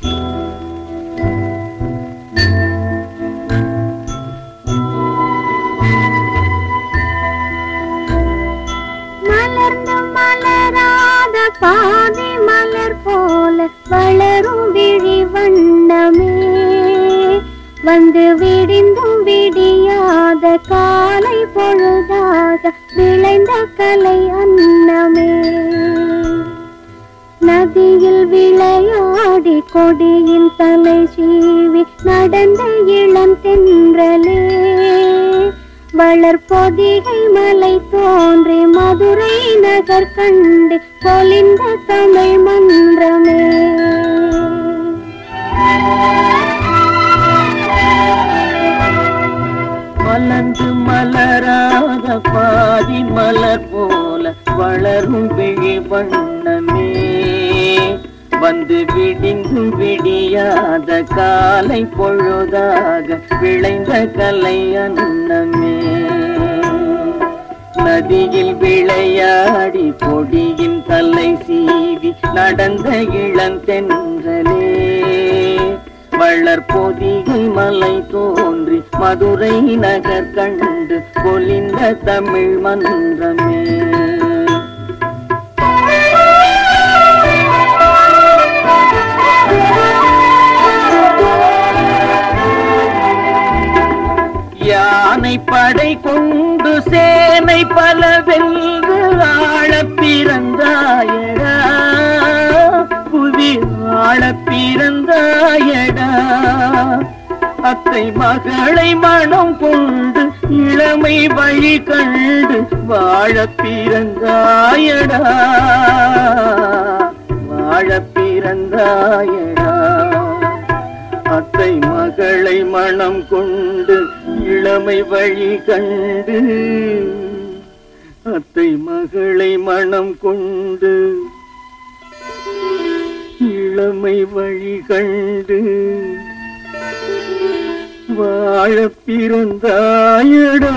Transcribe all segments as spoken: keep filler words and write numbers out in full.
மலர்ந்து மலராத பாதி மலர் போல வளரும் விழி வண்ணமே, வந்து விடிந்தும் விடியாத காலை பொழுதாக விளைந்த கலை அன்னமே. நதியில் விளையாடி கொடியின் தலை சீவி நடந்த இளம் தென்றலே, வளர்பொதிகை மலை தோன்றி மதுரை நகர் கண்டு பொலிந்த தமிழ் மன்றமே. மலர்ந்து மலராத பாதி மலர் போல வளரும் விழி வண்ணமே, வந்து விடிந்தும் விடியாத காலை பொழுதாக விளைந்த கலை அன்னமே. நதியில் விளையாடி கொடியின் தலை சீவி நடந்த இளந்தென்றலே, வளர்பொதிகை மலை தோன்றி மதுரை நகர் கண்டு பொலிந்த தமிழ் மன்றமே. யானை படை கொண்டு சேனை பல வென்று ஆள பிறந்தாயடா, புவி ஆள பிறந்தாயடா. அத்தை மகளை மனம் கொண்டு இளமை வழி கண்டு வாழ பிறந்தாயடா, வாழ பிறந்தாயடா. அத்தை மகளை மனம் கொண்டு இளமை வழி கண்டு, அத்தை மகளை மனம் கொண்டு இளமை வழி கண்டு வாழ பிறந்தாயடா.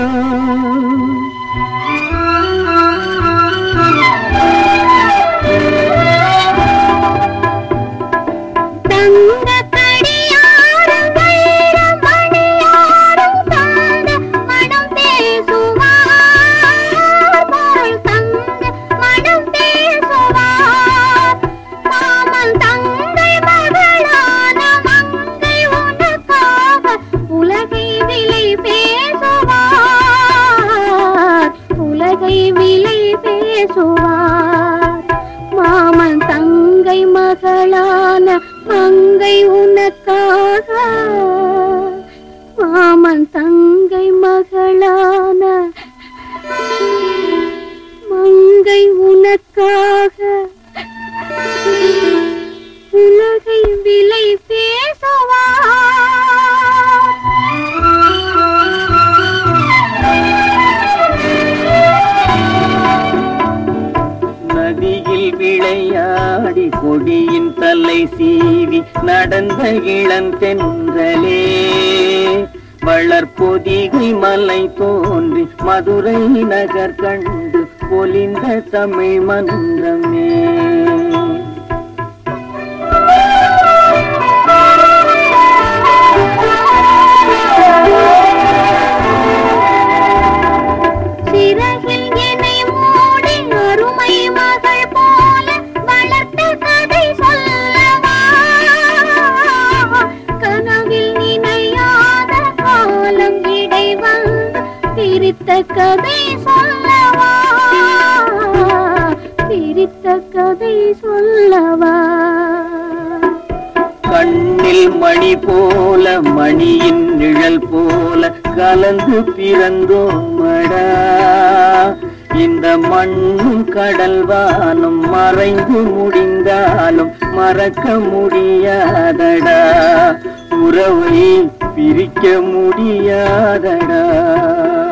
மாமன் தங்கை மகளான மங்கை உனக்காக, மாமன் தங்கை மகளான மங்கை உனக்காக உலகை விலை பேசுவார். நதியில் விளையாடி கொடியின் தலை சீவி நடந்த இளந்தென்றலே, வளர்பொதிகை மலை தோன்றி மதுரை நகர் கண்டு பொலிந்த தமிழ் மன்றமே. பிரித்த கதை சொல்லவா, பிரித்த கதை சொல்லவா. கண்ணில் மணி போல மணியின் நிழல் போல கலந்து பிறந்தோமடா, இந்த மண்ணும் கடல் வானும் மறைந்து முடிந்தாலும் மறக்க முடியாதடா, உறவை பிரிக்க முடியாதடா.